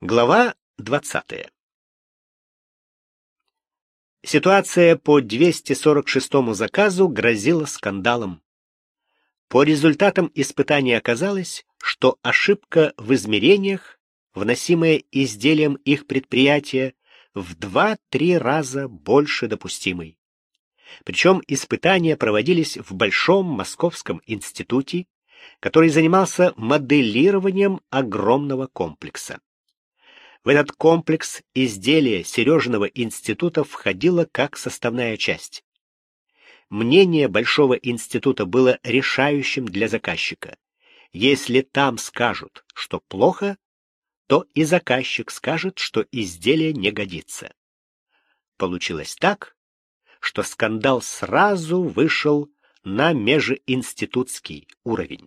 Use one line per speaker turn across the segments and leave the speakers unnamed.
Глава 20. Ситуация по 246 заказу грозила скандалом. По результатам испытаний оказалось, что ошибка в измерениях, вносимая изделием их предприятия, в 2-3 раза больше допустимой. Причем испытания проводились в Большом Московском институте, который занимался моделированием огромного комплекса. В этот комплекс изделие Сережиного института входило как составная часть. Мнение Большого института было решающим для заказчика. Если там скажут, что плохо, то и заказчик скажет, что изделие не годится. Получилось так, что скандал сразу вышел на межинститутский уровень.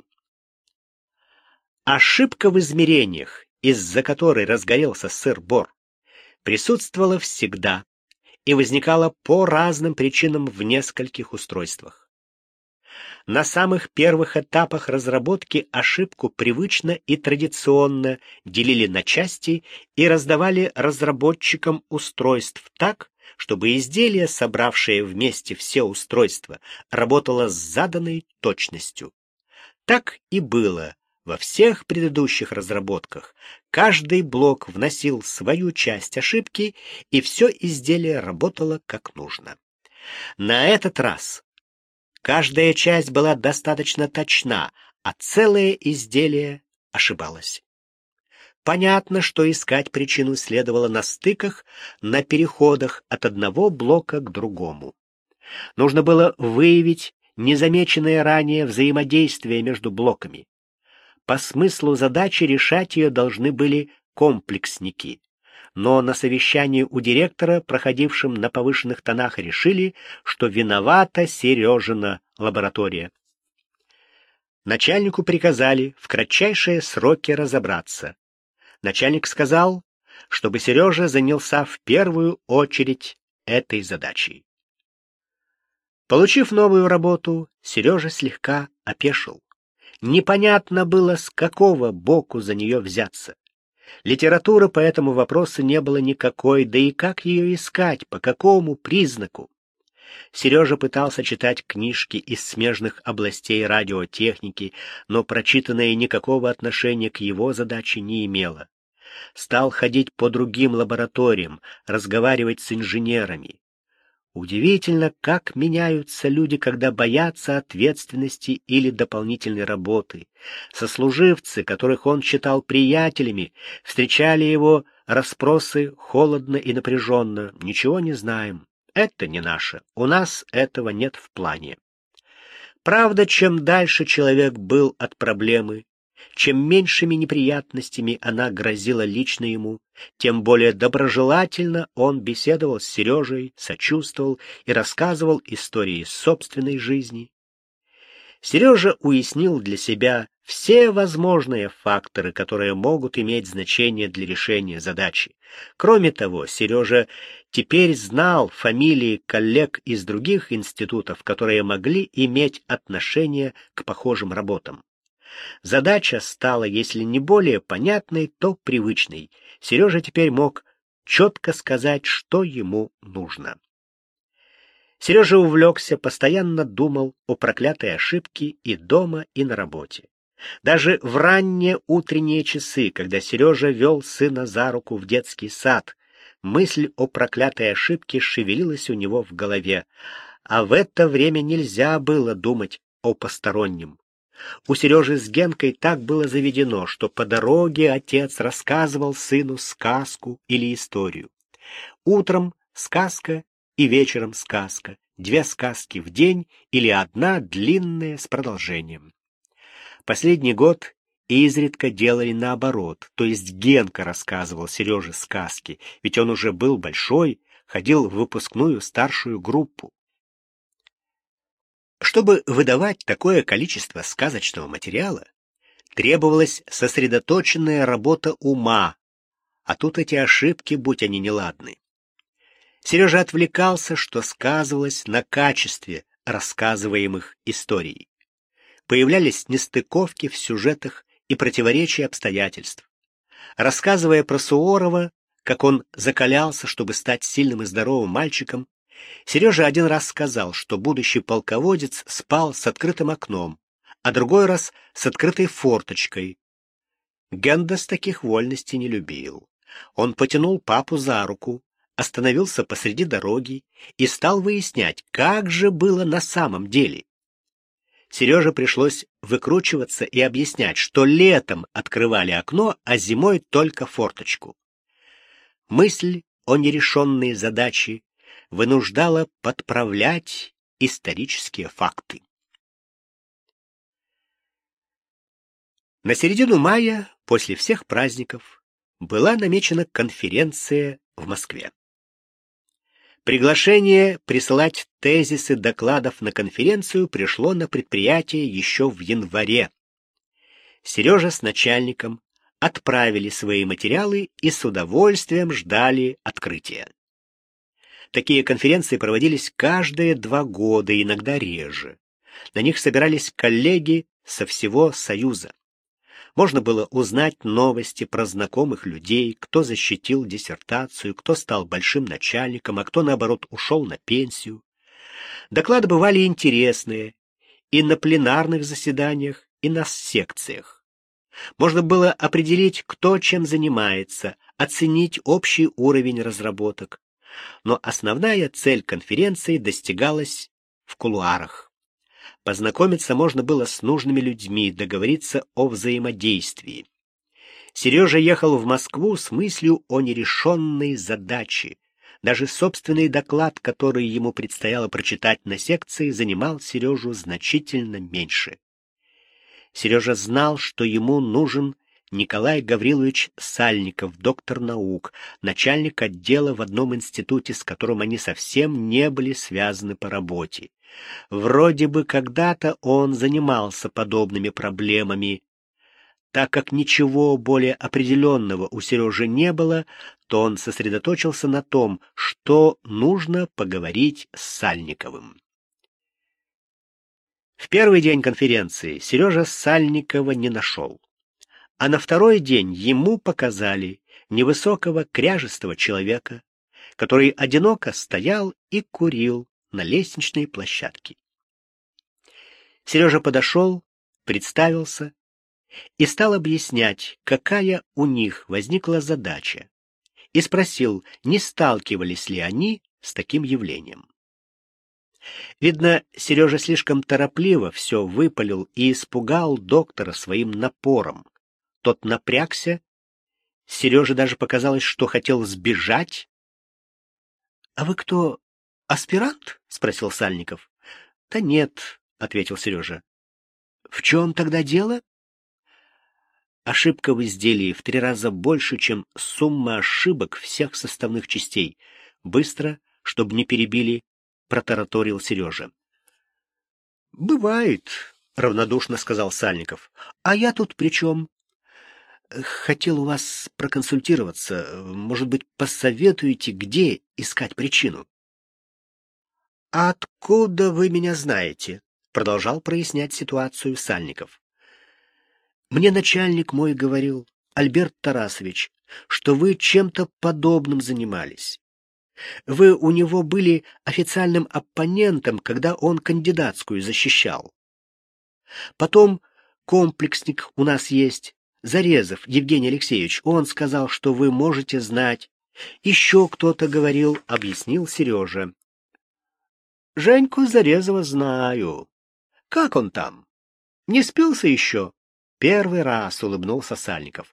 Ошибка в измерениях, из-за которой разгорелся сыр-бор, присутствовала всегда и возникала по разным причинам в нескольких устройствах. На самых первых этапах разработки ошибку привычно и традиционно делили на части и раздавали разработчикам устройств так, чтобы изделие, собравшее вместе все устройства, работало с заданной точностью. Так и было. Во всех предыдущих разработках каждый блок вносил свою часть ошибки, и все изделие работало как нужно. На этот раз каждая часть была достаточно точна, а целое изделие ошибалось. Понятно, что искать причину следовало на стыках, на переходах от одного блока к другому. Нужно было выявить незамеченное ранее взаимодействие между блоками. По смыслу задачи решать ее должны были комплексники. Но на совещании у директора, проходившем на повышенных тонах, решили, что виновата Сережина лаборатория. Начальнику приказали в кратчайшие сроки разобраться. Начальник сказал, чтобы Сережа занялся в первую очередь этой задачей. Получив новую работу, Сережа слегка опешил. Непонятно было, с какого боку за нее взяться. Литературы по этому вопросу не было никакой, да и как ее искать, по какому признаку? Сережа пытался читать книжки из смежных областей радиотехники, но прочитанное никакого отношения к его задаче не имело. Стал ходить по другим лабораториям, разговаривать с инженерами. Удивительно, как меняются люди, когда боятся ответственности или дополнительной работы. Сослуживцы, которых он считал приятелями, встречали его расспросы холодно и напряженно. «Ничего не знаем. Это не наше. У нас этого нет в плане». Правда, чем дальше человек был от проблемы, чем меньшими неприятностями она грозила лично ему, тем более доброжелательно он беседовал с Сережей, сочувствовал и рассказывал истории собственной жизни. Сережа уяснил для себя все возможные факторы, которые могут иметь значение для решения задачи. Кроме того, Сережа теперь знал фамилии коллег из других институтов, которые могли иметь отношение к похожим работам. Задача стала, если не более понятной, то привычной. Сережа теперь мог четко сказать, что ему нужно. Сережа увлекся, постоянно думал о проклятой ошибке и дома, и на работе. Даже в ранние утренние часы, когда Сережа вел сына за руку в детский сад, мысль о проклятой ошибке шевелилась у него в голове, а в это время нельзя было думать о постороннем. У Сережи с Генкой так было заведено, что по дороге отец рассказывал сыну сказку или историю. Утром сказка и вечером сказка, 2 сказки в день или 1 длинная с продолжением. Последний год изредка делали наоборот, то есть Генка рассказывал Сереже сказки, ведь он уже был большой, ходил в выпускную старшую группу. Чтобы выдавать такое количество сказочного материала, требовалась сосредоточенная работа ума, а тут эти ошибки, будь они неладны. Сережа отвлекался, что сказывалось на качестве рассказываемых историй. Появлялись нестыковки в сюжетах и противоречия обстоятельств. Рассказывая про Суворова, как он закалялся, чтобы стать сильным и здоровым мальчиком, Сережа один раз сказал, что будущий полководец спал с открытым окном, а другой раз с открытой форточкой. Гендес таких вольностей не любил. Он потянул папу за руку, остановился посреди дороги и стал выяснять, как же было на самом деле. Сереже пришлось выкручиваться и объяснять, что летом открывали окно, а зимой только форточку. Мысль о нерешенной задаче вынуждала подправлять исторические факты. На середину мая, после всех праздников, была намечена конференция в Москве. Приглашение присылать тезисы докладов на конференцию пришло на предприятие еще в январе. Сережа с начальником отправили свои материалы и с удовольствием ждали открытия. Такие конференции проводились каждые 2 года, иногда реже. На них собирались коллеги со всего Союза. Можно было узнать новости про знакомых людей, кто защитил диссертацию, кто стал большим начальником, а кто, наоборот, ушел на пенсию. Доклады бывали интересные и на пленарных заседаниях, и на секциях. Можно было определить, кто чем занимается, оценить общий уровень разработок. Но основная цель конференции достигалась в кулуарах. Познакомиться можно было с нужными людьми, договориться о взаимодействии. Сережа ехал в Москву с мыслью о нерешенной задаче. Даже собственный доклад, который ему предстояло прочитать на секции, занимал Сережу значительно меньше. Сережа знал, что ему нужен Николай Гаврилович Сальников, доктор наук, начальник отдела в одном институте, с которым они совсем не были связаны по работе. Вроде бы когда-то он занимался подобными проблемами. Так как ничего более определенного у Сережи не было, то он сосредоточился на том, что нужно поговорить с Сальниковым. В первый день конференции Сережа Сальникова не нашел. А на второй день ему показали невысокого кряжестого человека, который одиноко стоял и курил на лестничной площадке. Сережа подошел, представился и стал объяснять, какая у них возникла задача, и спросил, не сталкивались ли они с таким явлением. Видно, Сережа слишком торопливо все выпалил и испугал доктора своим напором. Тот напрягся. Сереже даже показалось, что хотел сбежать. — А вы кто, аспирант? — спросил Сальников. — Да нет, — ответил Сережа. — В чем тогда дело? Ошибка в изделии в 3 раза больше, чем сумма ошибок всех составных частей. Быстро, чтобы не перебили, протараторил Сережа. — Бывает, — равнодушно сказал Сальников. — А я тут при чем? Хотел у вас проконсультироваться. Может быть, посоветуете, где искать причину? — А откуда вы меня знаете? — продолжал прояснять ситуацию Сальников. — Мне начальник мой говорил, Альберт Тарасович, что вы чем-то подобным занимались. Вы у него были официальным оппонентом, когда он кандидатскую защищал. Потом комплексник у нас есть, Зарезов Евгений Алексеевич, он сказал, что вы можете знать. Еще кто-то говорил, объяснил Сережа. Женьку Зарезова знаю. Как он там? Не спился еще? Первый раз улыбнулся Сальников.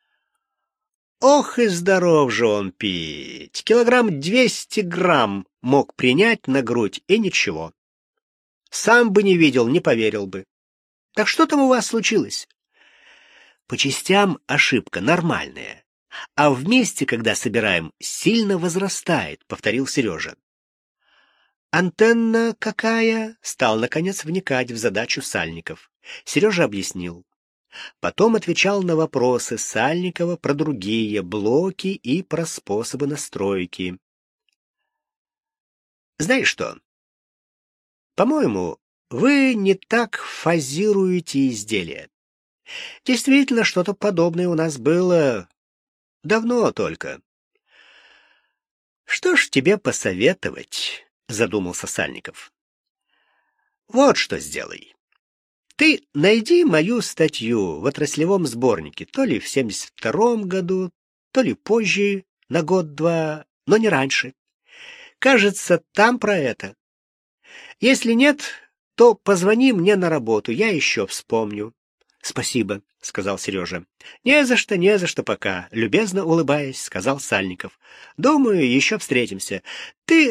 Ох и здоров же он пить. 200 грамм мог принять на грудь, и ничего. Сам бы не видел, не поверил бы. Так что там у вас случилось? По частям ошибка нормальная, а вместе, когда собираем, сильно возрастает, повторил Сережа. Антенна какая? Стал, наконец, вникать в задачу Сальников. Сережа объяснил. Потом отвечал на вопросы Сальникова про другие блоки и про способы настройки. Знаешь что? По-моему, вы не так фазируете изделия. Действительно, что-то подобное у нас было Давно только. Что ж тебе посоветовать, задумался Сальников. Вот что сделай. Ты найди мою статью в отраслевом сборнике, то ли в 72-м году, то ли позже, на год-два, но не раньше. Кажется, там про это. Если нет, то позвони мне на работу, я еще вспомню. Спасибо, сказал Сережа. Не за что пока, любезно улыбаясь, сказал Сальников. Думаю, еще встретимся. Ты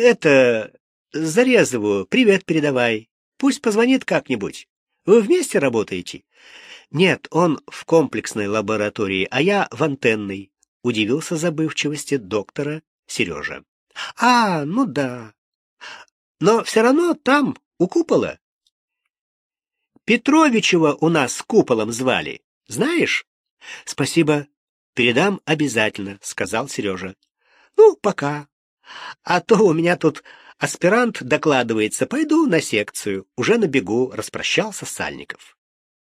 Зарезову привет передавай. Пусть позвонит как-нибудь. Вы вместе работаете? Нет, он в комплексной лаборатории, а я в антенной, удивился забывчивости доктора Сережа. Ну да. Но все равно там, у купола. Петровичева у нас куполом звали. Знаешь? Спасибо. Передам обязательно, сказал Сережа. Ну, пока. А то у меня тут аспирант докладывается. Пойду на секцию. Уже на бегу распрощался Сальников.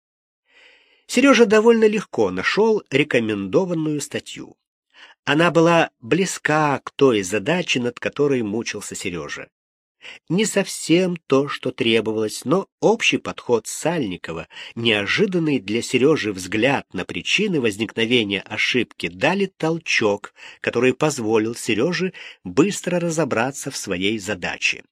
Сережа довольно легко нашел рекомендованную статью. Она была близка к той задаче, над которой мучился Сережа. Не совсем то, что требовалось, но общий подход Сальникова, неожиданный для Сережи взгляд на причины возникновения ошибки дали толчок, который позволил Сереже быстро разобраться в своей задаче.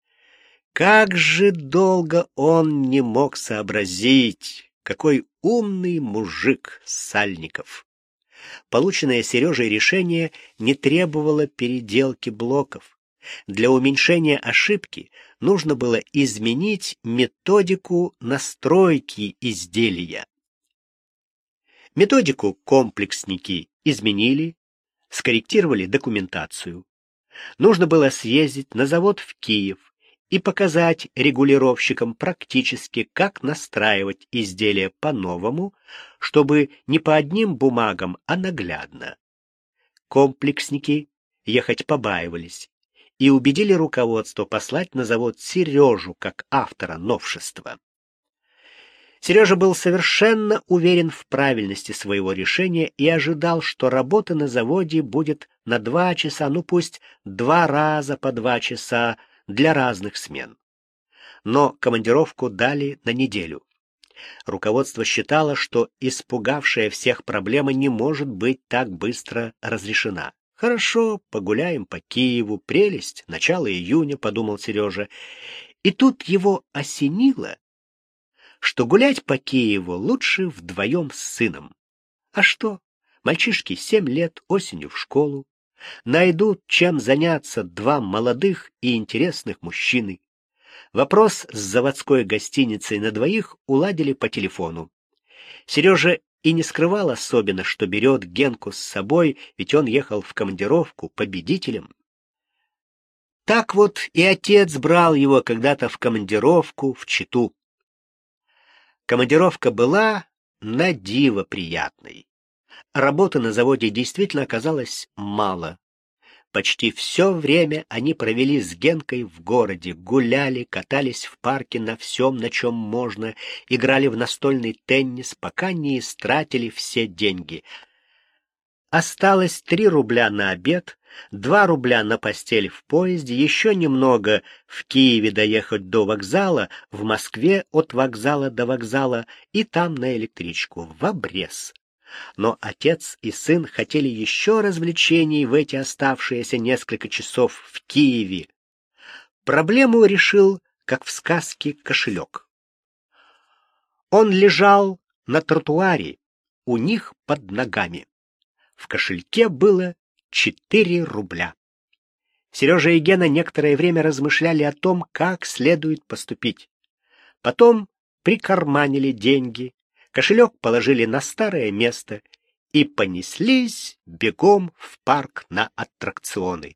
Как же долго он не мог сообразить, какой умный мужик Сальников. Полученное Сережей решение не требовало переделки блоков. Для уменьшения ошибки нужно было изменить методику настройки изделия. Методику комплексники изменили, скорректировали документацию. Нужно было съездить на завод в Киев и показать регулировщикам практически, как настраивать изделие по-новому, чтобы не по одним бумагам, а наглядно. Комплексники ехать побаивались и убедили руководство послать на завод Сережу как автора новшества. Сережа был совершенно уверен в правильности своего решения и ожидал, что работа на заводе будет на 2 часа, ну пусть 2 раза по 2 часа для разных смен. Но командировку дали на неделю. Руководство считало, что испугавшая всех проблема не может быть так быстро разрешена. «Хорошо, погуляем по Киеву, прелесть, начало июня», — подумал Сережа. И тут его осенило, что гулять по Киеву лучше вдвоем с сыном. А что? Мальчишке 7 лет, осенью в школу. Найдут, чем заняться 2 молодых и интересных мужчины. Вопрос с заводской гостиницей на 2 уладили по телефону. Сережа и не скрывал особенно, что берет Генку с собой, ведь он ехал в командировку победителем. Так вот и отец брал его когда-то в командировку в Читу. Командировка была на диво приятной. Работы на заводе действительно оказалось мало. Почти все время они провели с Генкой в городе, гуляли, катались в парке на всем, на чем можно, играли в настольный теннис, пока не истратили все деньги. Осталось 3 рубля на обед, 2 рубля на постель в поезде, еще немного в Киеве доехать до вокзала, в Москве от вокзала до вокзала и там на электричку, в обрез. Но отец и сын хотели еще развлечений в эти оставшиеся несколько часов в Киеве. Проблему решил, как в сказке, кошелек. Он лежал на тротуаре, у них под ногами. В кошельке было 4 рубля. Сережа и Гена некоторое время размышляли о том, как следует поступить. Потом прикарманили деньги, кошелек положили на старое место и понеслись бегом в парк на аттракционы.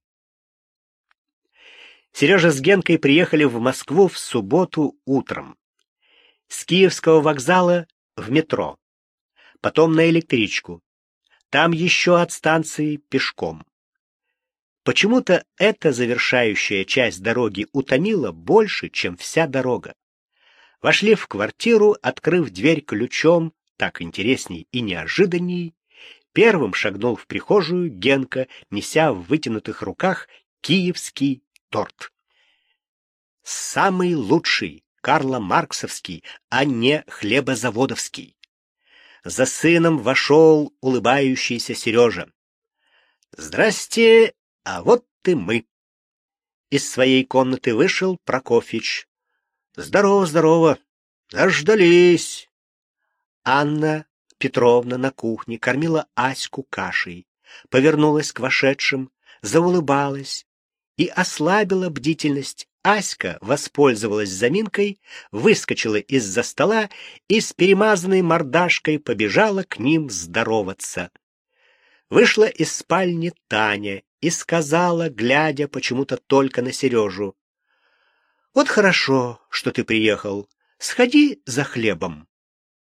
Сережа с Генкой приехали в Москву в субботу утром. С Киевского вокзала в метро, потом на электричку, там еще от станции пешком. Почему-то эта завершающая часть дороги утомила больше, чем вся дорога. Вошли в квартиру, открыв дверь ключом, так интересней и неожиданней, Первым шагнул в прихожую Генка, неся в вытянутых руках киевский торт. Самый лучший, Карла-Марксовский, а не хлебозаводовский. За сыном вошел улыбающийся Сережа. «Здрасте, а вот и мы». Из своей комнаты вышел Прокофьич. «Здорово, здорово, дождались». Анна Петровна на кухне кормила Аську кашей, повернулась к вошедшим, заулыбалась и ослабила бдительность. Аська воспользовалась заминкой, выскочила из-за стола и с перемазанной мордашкой побежала к ним здороваться. Вышла из спальни Таня и сказала, глядя почему-то только на Сережу: «Вот хорошо, что ты приехал. Сходи за хлебом».